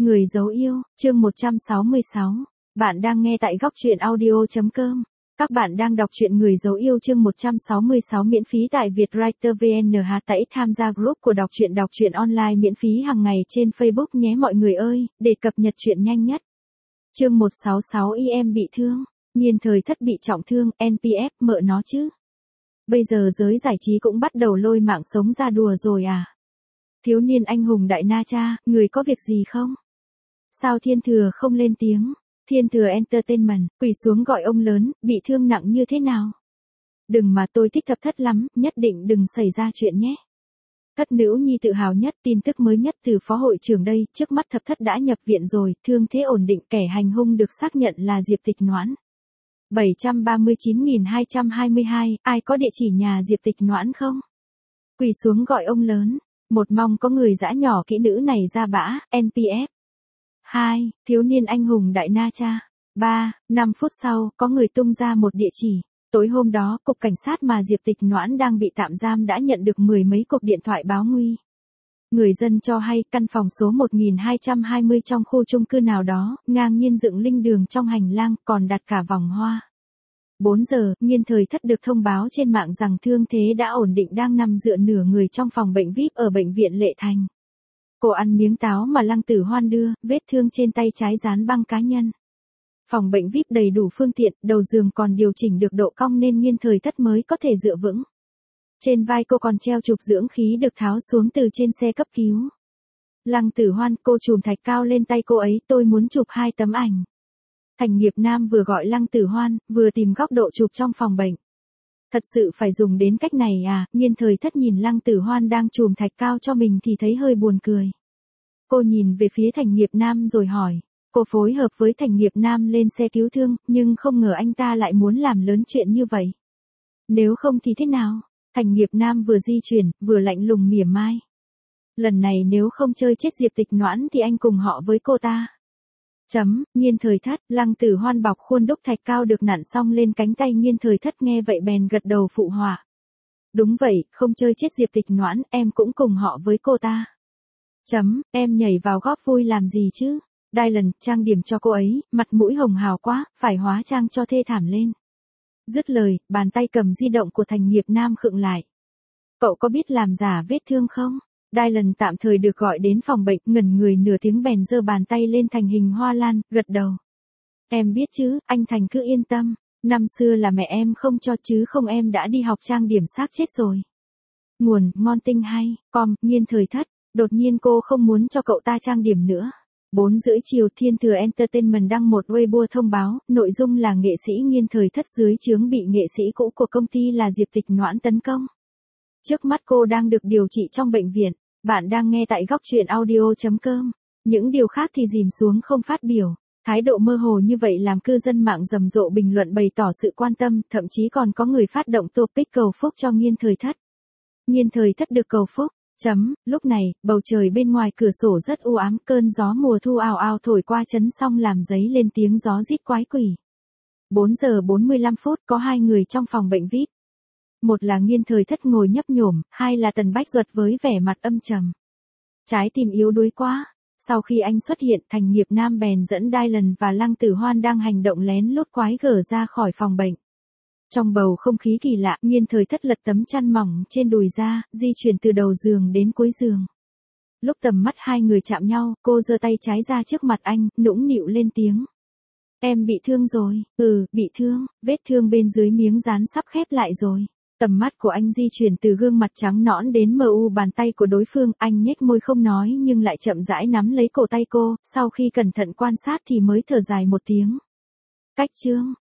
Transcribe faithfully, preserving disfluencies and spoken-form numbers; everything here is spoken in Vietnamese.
Người dấu yêu, chương một trăm sáu mươi sáu. Bạn đang nghe tại góc truyện audio chấm com. Các bạn đang đọc truyện Người dấu yêu chương một trăm sáu mươi sáu miễn phí tại Vietwriter vê en. Hãy tải tham gia group của đọc truyện đọc truyện online miễn phí hàng ngày trên Facebook nhé mọi người ơi, để cập nhật truyện nhanh nhất. Chương một trăm sáu mươi sáu y em bị thương, Nhiên Thời Thất bị trọng thương, en pê ép mợ nó chứ. Bây giờ giới giải trí cũng bắt đầu lôi mạng sống ra đùa rồi à. Thiếu niên anh hùng Đại Na Cha, người có việc gì không? Sao Thiên Thừa không lên tiếng? Thiên Thừa Entertainment, quỳ xuống gọi ông lớn, bị thương nặng như thế nào? Đừng mà tôi thích Thập Thất lắm, nhất định đừng xảy ra chuyện nhé. Thất nữ nhi tự hào nhất, tin tức mới nhất từ phó hội trưởng đây, trước mắt Thập Thất đã nhập viện rồi, thương thế ổn định, kẻ hành hung được xác nhận là Diệp Tịch Noãn. bảy trăm ba mươi chín nghìn hai trăm hai mươi hai, ai có địa chỉ nhà Diệp Tịch Noãn không? Quỳ xuống gọi ông lớn, một mong có người dã nhỏ kỹ nữ này ra bã, en pê ép. hai. Thiếu niên anh hùng Đại Na Cha. ba. năm phút sau, có người tung ra một địa chỉ. Tối hôm đó, cục cảnh sát mà Diệp Tịch Noãn đang bị tạm giam đã nhận được mười mấy cuộc điện thoại báo nguy. Người dân cho hay căn phòng số một nghìn hai trăm hai mươi trong khu chung cư nào đó, ngang nhiên dựng linh đường trong hành lang, còn đặt cả vòng hoa. bốn giờ, Nhiên Thời Thất được thông báo trên mạng rằng thương thế đã ổn định đang nằm dựa nửa người trong phòng bệnh vi ai pi ở bệnh viện Lệ Thành. Cô ăn miếng táo mà Lăng Tử Hoan đưa, vết thương trên tay trái dán băng cá nhân. Phòng bệnh vi ai pi đầy đủ phương tiện, đầu giường còn điều chỉnh được độ cong nên Nhiên Thời Thất mới có thể dựa vững. Trên vai cô còn treo chụp dưỡng khí được tháo xuống từ trên xe cấp cứu. Lăng Tử Hoan, cô chùm thạch cao lên tay cô ấy, tôi muốn chụp hai tấm ảnh. Thành Nghiệp Nam vừa gọi Lăng Tử Hoan, vừa tìm góc độ chụp trong phòng bệnh. Thật sự phải dùng đến cách này à? Nhiên Thời Thất nhìn Lăng Tử Hoan đang chùm thạch cao cho mình thì thấy hơi buồn cười. Cô nhìn về phía Thành Nghiệp Nam rồi hỏi. Cô phối hợp với Thành Nghiệp Nam lên xe cứu thương, nhưng không ngờ anh ta lại muốn làm lớn chuyện như vậy. Nếu không thì thế nào? Thành Nghiệp Nam vừa di chuyển, vừa lạnh lùng mỉa mai. Lần này nếu không chơi chết Diệp Tịch Noãn thì anh cùng họ với cô ta. Chấm, Nhiên Thời Thất, Lăng Tử Hoan bọc khuôn đúc thạch cao được nặn xong lên cánh tay Nhiên Thời Thất nghe vậy bèn gật đầu phụ họa. Đúng vậy, không chơi chết Diệp Tịch Noãn, em cũng cùng họ với cô ta. Chấm, em nhảy vào góp vui làm gì chứ? Dylan, trang điểm cho cô ấy, mặt mũi hồng hào quá, phải hóa trang cho thê thảm lên. Dứt lời, bàn tay cầm di động của Thành Nghiệp Nam khựng lại. Cậu có biết làm giả vết thương không? Dylan tạm thời được gọi đến phòng bệnh, ngẩn người nửa tiếng bèn giơ bàn tay lên thành hình hoa lan, gật đầu. Em biết chứ, anh Thành cứ yên tâm, năm xưa là mẹ em không cho chứ không em đã đi học trang điểm xác chết rồi. Nguồn, ngon tinh hay, com, Nhiên Thời Thất, đột nhiên cô không muốn cho cậu ta trang điểm nữa. bốn rưỡi chiều Thiên Thừa Entertainment đăng một Weibo thông báo, nội dung là nghệ sĩ Nhiên Thời Thất dưới trướng bị nghệ sĩ cũ của công ty là Diệp Tịch Noãn tấn công. Trước mắt cô đang được điều trị trong bệnh viện. Bạn đang nghe tại góc truyện audio chấm com. Những điều khác thì dìm xuống không phát biểu. Thái độ mơ hồ như vậy làm cư dân mạng rầm rộ bình luận bày tỏ sự quan tâm, thậm chí còn có người phát động topic cầu phúc cho Nhiên Thời Thất. Nhiên Thời Thất được cầu phúc. Chấm, lúc này, bầu trời bên ngoài cửa sổ rất u ám, cơn gió mùa thu ào ào thổi qua chấn xong làm dấy lên tiếng gió rít quái quỷ. bốn giờ bốn mươi lăm phút có hai người trong phòng bệnh vi ai pi. Một là Nhiên Thời Thất ngồi nhấp nhổm, hai là Tần Bách Duật với vẻ mặt âm trầm. Trái tim yếu đuối quá. Sau khi anh xuất hiện, Thành Nghiệp Nam bèn dẫn Dylan và Lăng Tử Hoan đang hành động lén lút quái gở ra khỏi phòng bệnh. Trong bầu không khí kỳ lạ, Nhiên Thời Thất lật tấm chăn mỏng trên đùi ra, di chuyển từ đầu giường đến cuối giường. Lúc tầm mắt hai người chạm nhau, cô giơ tay trái ra trước mặt anh, nũng nịu lên tiếng. Em bị thương rồi. Ừ, bị thương, vết thương bên dưới miếng dán sắp khép lại rồi. Tầm mắt của anh di chuyển từ gương mặt trắng nõn đến mờ u bàn tay của đối phương, anh nhếch môi không nói nhưng lại chậm rãi nắm lấy cổ tay cô, sau khi cẩn thận quan sát thì mới thở dài một tiếng. Cách chương,